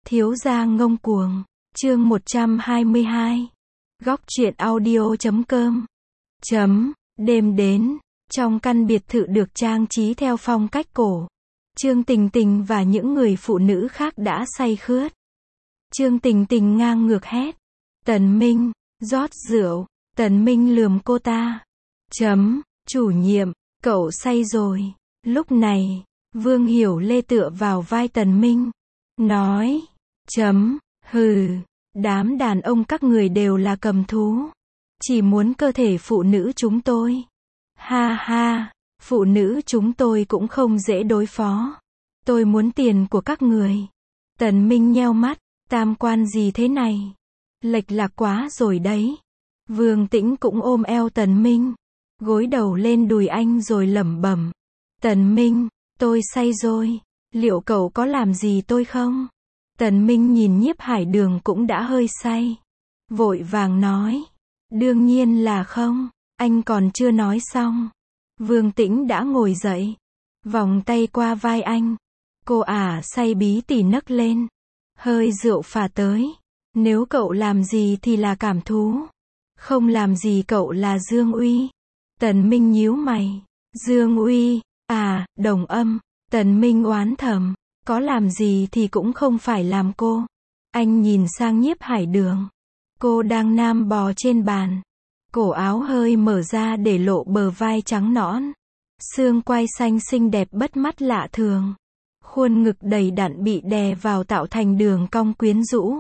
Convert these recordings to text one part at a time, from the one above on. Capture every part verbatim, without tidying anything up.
Thiếu gia ngông cuồng, chương một trăm hai mươi hai. Góc truyện audio chấm com. Chấm, đêm đến, trong căn biệt thự được trang trí theo phong cách cổ. Trương Tình Tình và những người phụ nữ khác đã say khướt. Trương Tình Tình ngang ngược hét. Tần Minh, rót rượu. Tần Minh lườm cô ta. Chấm, chủ nhiệm, cậu say rồi. Lúc này, Vương Hiểu Lê tựa vào vai Tần Minh. Nói, chấm, hừ, đám đàn ông các người đều là cầm thú. Chỉ muốn cơ thể phụ nữ chúng tôi. Ha ha, phụ nữ chúng tôi cũng không dễ đối phó. Tôi muốn tiền của các người. Tần Minh nheo mắt, tam quan gì thế này? Lệch lạc quá rồi đấy. Vương Tĩnh cũng ôm eo Tần Minh, gối đầu lên đùi anh rồi lẩm bẩm. Tần Minh, tôi say rồi. Liệu cậu có làm gì tôi không? Tần Minh nhìn Nhiếp Hải Đường cũng đã hơi say. Vội vàng nói. Đương nhiên là không. Anh còn chưa nói xong. Vương Tĩnh đã ngồi dậy. Vòng tay qua vai anh. Cô ả say bí tỉ nấc lên. Hơi rượu phả tới. Nếu cậu làm gì thì là cảm thú. Không làm gì cậu là Dương Uy. Tần Minh nhíu mày. Dương Uy, à, đồng âm. Tần Minh oán thầm. Có làm gì thì cũng không phải làm cô. Anh nhìn sang Nhiếp Hải Đường. Cô đang nam bò trên bàn. Cổ áo hơi mở ra để lộ bờ vai trắng nõn. Xương quai xanh xinh đẹp bắt mắt lạ thường. Khuôn ngực đầy đặn bị đè vào tạo thành đường cong quyến rũ.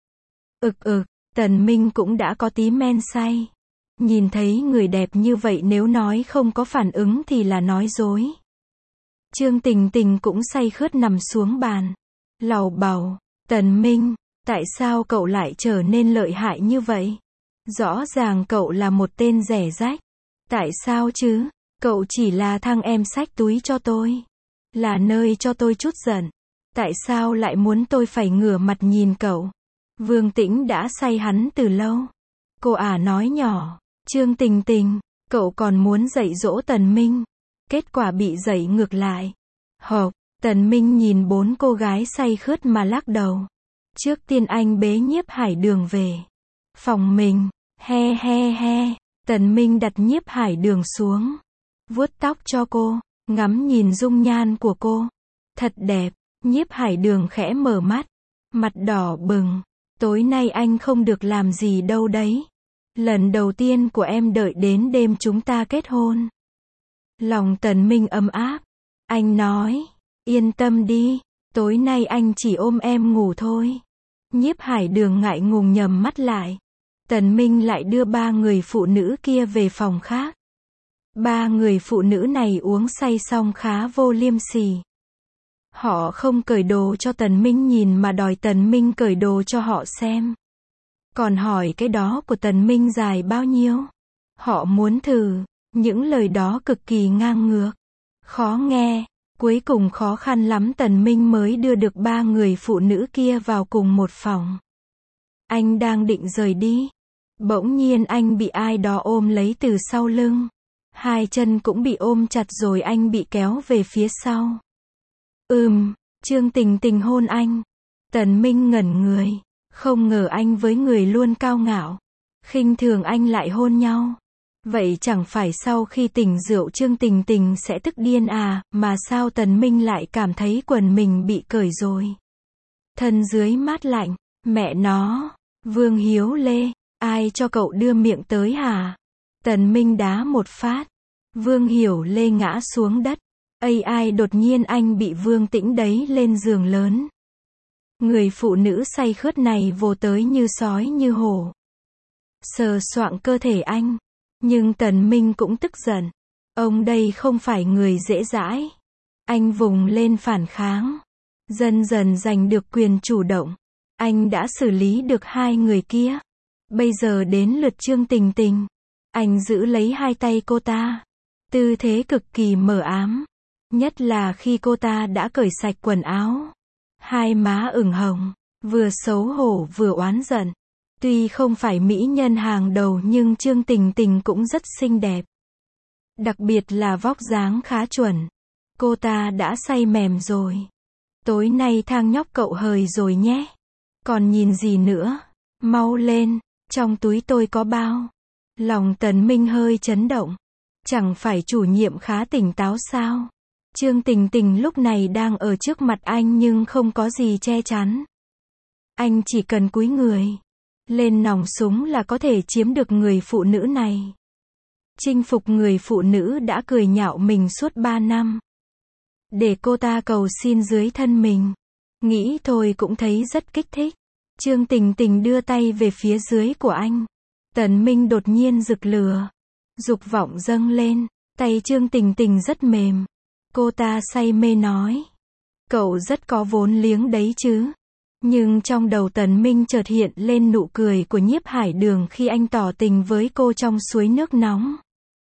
Ực ực, Tần Minh cũng đã có tí men say. Nhìn thấy người đẹp như vậy nếu nói không có phản ứng thì là nói dối. Trương Tình Tình cũng say khướt nằm xuống bàn. Lầu bầu, Tần Minh, tại sao cậu lại trở nên lợi hại như vậy? Rõ ràng cậu là một tên rẻ rách. Tại sao chứ? Cậu chỉ là thằng em xách túi cho tôi. Là nơi cho tôi chút giận. Tại sao lại muốn tôi phải ngửa mặt nhìn cậu? Vương Tĩnh đã say hắn từ lâu. Cô ả nói nhỏ. Trương Tình Tình, cậu còn muốn dạy dỗ Tần Minh. Kết quả bị dạy ngược lại. Hộp, Tần Minh nhìn bốn cô gái say khướt mà lắc đầu. Trước tiên anh bế Nhiếp Hải Đường về phòng mình. He he he. Tần Minh đặt Nhiếp Hải Đường xuống. Vuốt tóc cho cô. Ngắm nhìn dung nhan của cô. Thật đẹp. Nhiếp Hải Đường khẽ mở mắt. Mặt đỏ bừng. Tối nay anh không được làm gì đâu đấy. Lần đầu tiên của em đợi đến đêm chúng ta kết hôn. Lòng Tần Minh ấm áp. Anh nói. Yên tâm đi. Tối nay anh chỉ ôm em ngủ thôi. Nhiếp Hải Đường ngại ngùng nhầm mắt lại. Tần Minh lại đưa ba người phụ nữ kia về phòng khác. Ba người phụ nữ này uống say xong khá vô liêm sỉ. Họ không cởi đồ cho Tần Minh nhìn mà đòi Tần Minh cởi đồ cho họ xem. Còn hỏi cái đó của Tần Minh dài bao nhiêu. Họ muốn thử. Những lời đó cực kỳ ngang ngược. Khó nghe. Cuối cùng khó khăn lắm Tần Minh mới đưa được ba người phụ nữ kia vào cùng một phòng. Anh đang định rời đi. Bỗng nhiên anh bị ai đó ôm lấy từ sau lưng. Hai chân cũng bị ôm chặt rồi anh bị kéo về phía sau. Ừm, Trương Tình Tình hôn anh. Tần Minh ngẩn người. Không ngờ anh với người luôn cao ngạo. Khinh thường anh lại hôn nhau. Vậy chẳng phải sau khi tỉnh rượu Trương Tình Tình sẽ tức điên à, mà sao Tần Minh lại cảm thấy quần mình bị cởi rồi. Thân dưới mát lạnh, mẹ nó, Vương Hiếu Lê, ai cho cậu đưa miệng tới hả? Tần Minh đá một phát, Vương Hiểu Lê ngã xuống đất. Ây ai đột nhiên anh bị Vương Tĩnh đẩy lên giường lớn. Người phụ nữ say khướt này vồ tới như sói như hổ. Sờ soạng cơ thể anh. Nhưng Tần Minh cũng tức giận. Ông đây không phải người dễ dãi. Anh vùng lên phản kháng. Dần dần giành được quyền chủ động. Anh đã xử lý được hai người kia. Bây giờ đến lượt Trương Tình Tình. Anh giữ lấy hai tay cô ta. Tư thế cực kỳ mờ ám. Nhất là khi cô ta đã cởi sạch quần áo. Hai má ửng hồng. Vừa xấu hổ vừa oán giận. Tuy không phải mỹ nhân hàng đầu nhưng Trương Tình Tình cũng rất xinh đẹp. Đặc biệt là vóc dáng khá chuẩn. Cô ta đã say mềm rồi. Tối nay thang nhóc cậu hời rồi nhé. Còn nhìn gì nữa? Mau lên, trong túi tôi có bao. Lòng Tần Minh hơi chấn động. Chẳng phải chủ nhiệm khá tỉnh táo sao? Trương Tình Tình lúc này đang ở trước mặt anh nhưng không có gì che chắn. Anh chỉ cần cúi người lên nòng súng là có thể chiếm được người phụ nữ này. Chinh phục người phụ nữ đã cười nhạo mình suốt ba năm. Để cô ta cầu xin dưới thân mình. Nghĩ thôi cũng thấy rất kích thích. Trương Tình Tình đưa tay về phía dưới của anh. Tần Minh đột nhiên rực lửa. Dục vọng dâng lên. Tay Trương Tình Tình rất mềm. Cô ta say mê nói. Cậu rất có vốn liếng đấy chứ. Nhưng trong đầu Tần Minh chợt hiện lên nụ cười của Nhiếp Hải Đường khi anh tỏ tình với cô trong suối nước nóng.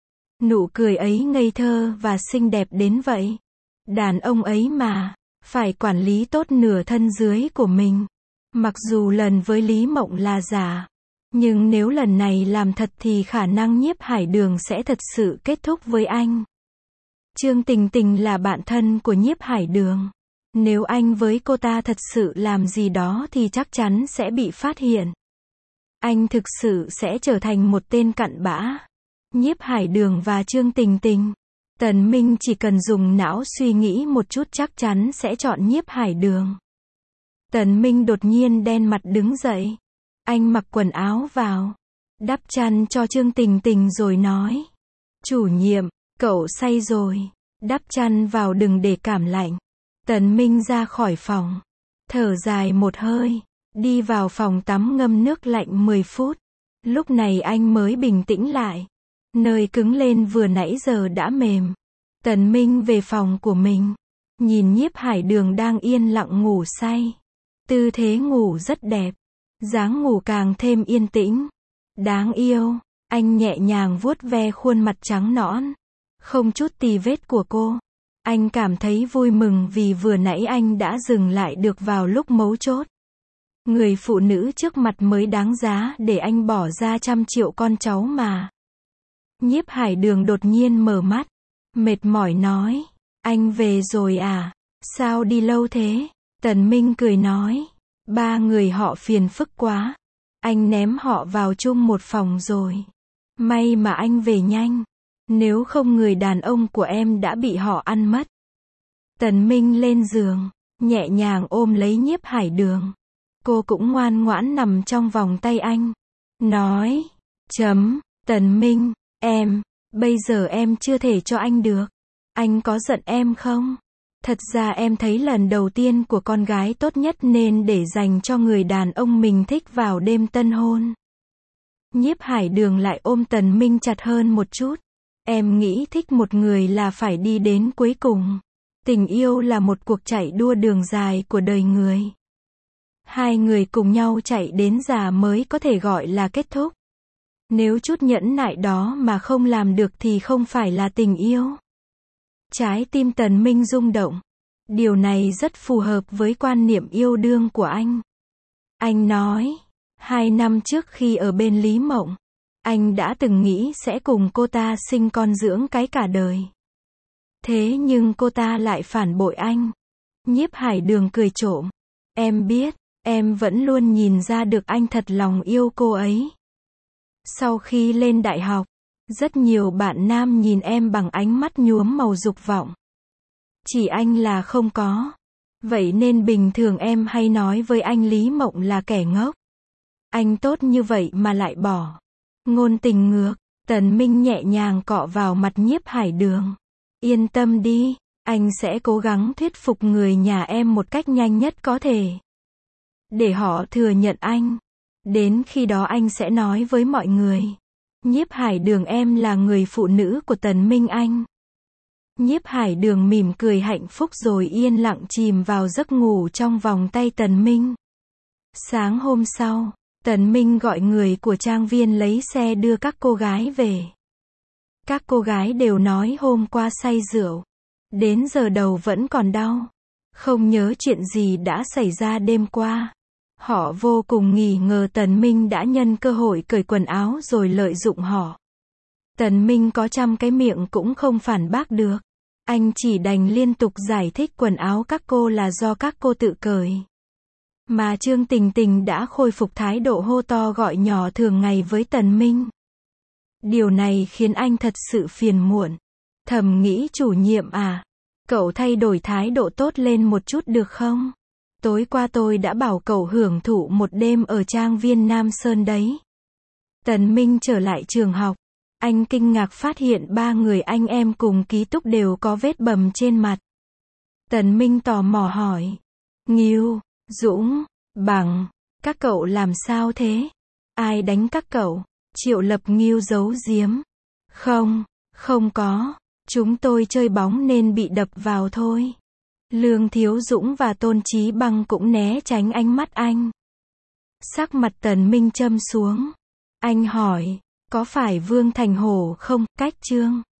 Nụ cười ấy ngây thơ và xinh đẹp đến vậy. Đàn ông ấy mà, phải quản lý tốt nửa thân dưới của mình. Mặc dù lần với Lý Mộng là giả, nhưng nếu lần này làm thật thì khả năng Nhiếp Hải Đường sẽ thật sự kết thúc với anh. Trương Tình Tình là bạn thân của Nhiếp Hải Đường. Nếu anh với cô ta thật sự làm gì đó thì chắc chắn sẽ bị phát hiện. Anh thực sự sẽ trở thành một tên cặn bã. Nhiếp Hải Đường và Trương Tình Tình. Tần Minh chỉ cần dùng não suy nghĩ một chút chắc chắn sẽ chọn Nhiếp Hải Đường. Tần Minh đột nhiên đen mặt đứng dậy. Anh mặc quần áo vào. Đắp chăn cho Trương Tình Tình rồi nói. Chủ nhiệm, cậu say rồi. Đắp chăn vào đừng để cảm lạnh. Tần Minh ra khỏi phòng. Thở dài một hơi. Đi vào phòng tắm ngâm nước lạnh mười phút. Lúc này anh mới bình tĩnh lại. Nơi cứng lên vừa nãy giờ đã mềm. Tần Minh về phòng của mình. Nhìn Nhiếp Hải Đường đang yên lặng ngủ say. Tư thế ngủ rất đẹp. Dáng ngủ càng thêm yên tĩnh. Đáng yêu. Anh nhẹ nhàng vuốt ve khuôn mặt trắng nõn. Không chút tì vết của cô. Anh cảm thấy vui mừng vì vừa nãy anh đã dừng lại được vào lúc mấu chốt. Người phụ nữ trước mặt mới đáng giá để anh bỏ ra trăm triệu con cháu mà. Nhiếp Hải Đường đột nhiên mở mắt. Mệt mỏi nói. Anh về rồi à? Sao đi lâu thế? Tần Minh cười nói. Ba người họ phiền phức quá. Anh ném họ vào chung một phòng rồi. May mà anh về nhanh. Nếu không người đàn ông của em đã bị họ ăn mất. Tần Minh lên giường. Nhẹ nhàng ôm lấy Nhiếp Hải Đường. Cô cũng ngoan ngoãn nằm trong vòng tay anh. Nói. Chấm. Tần Minh. Em. Bây giờ em chưa thể cho anh được. Anh có giận em không? Thật ra em thấy lần đầu tiên của con gái tốt nhất nên để dành cho người đàn ông mình thích vào đêm tân hôn. Nhiếp Hải Đường lại ôm Tần Minh chặt hơn một chút. Em nghĩ thích một người là phải đi đến cuối cùng. Tình yêu là một cuộc chạy đua đường dài của đời người. Hai người cùng nhau chạy đến già mới có thể gọi là kết thúc. Nếu chút nhẫn nại đó mà không làm được thì không phải là tình yêu. Trái tim Tần Minh rung động. Điều này rất phù hợp với quan niệm yêu đương của anh. Anh nói, hai năm trước khi ở bên Lý Mộng, anh đã từng nghĩ sẽ cùng cô ta sinh con dưỡng cái cả đời. Thế nhưng cô ta lại phản bội anh. Nhiếp Hải Đường cười trộm. Em biết, em vẫn luôn nhìn ra được anh thật lòng yêu cô ấy. Sau khi lên đại học, rất nhiều bạn nam nhìn em bằng ánh mắt nhuốm màu dục vọng. Chỉ anh là không có. Vậy nên bình thường em hay nói với anh Lý Mộng là kẻ ngốc. Anh tốt như vậy mà lại bỏ. Ngôn tình ngược. Tần Minh nhẹ nhàng cọ vào mặt Nhiếp Hải Đường. Yên tâm đi, anh sẽ cố gắng thuyết phục người nhà em một cách nhanh nhất có thể. Để họ thừa nhận anh. Đến khi đó anh sẽ nói với mọi người. Nhiếp Hải Đường em là người phụ nữ của Tần Minh anh. Nhiếp Hải Đường mỉm cười hạnh phúc rồi yên lặng chìm vào giấc ngủ trong vòng tay Tần Minh. Sáng hôm sau, Tần Minh gọi người của trang viên lấy xe đưa các cô gái về. Các cô gái đều nói hôm qua say rượu. Đến giờ đầu vẫn còn đau. Không nhớ chuyện gì đã xảy ra đêm qua. Họ vô cùng nghi ngờ Tần Minh đã nhân cơ hội cởi quần áo rồi lợi dụng họ. Tần Minh có trăm cái miệng cũng không phản bác được. Anh chỉ đành liên tục giải thích quần áo các cô là do các cô tự cởi. Mà Trương Tình Tình đã khôi phục thái độ hô to gọi nhỏ thường ngày với Tần Minh. Điều này khiến anh thật sự phiền muộn. Thầm nghĩ chủ nhiệm à, cậu thay đổi thái độ tốt lên một chút được không? Tối qua tôi đã bảo cậu hưởng thụ một đêm ở trang viên Nam Sơn đấy. Tần Minh trở lại trường học. Anh kinh ngạc phát hiện ba người anh em cùng ký túc đều có vết bầm trên mặt. Tần Minh tò mò hỏi. Ngưu, Dũng, Bằng, các cậu làm sao thế? Ai đánh các cậu? Triệu Lập Ngưu giấu giếm. Không, không có. Chúng tôi chơi bóng nên bị đập vào thôi. Lương Thiếu Dũng và Tôn Chí Bằng cũng né tránh ánh mắt anh. Sắc mặt Tần Minh châm xuống. Anh hỏi, có phải Vương Thành Hổ không? Cách Trương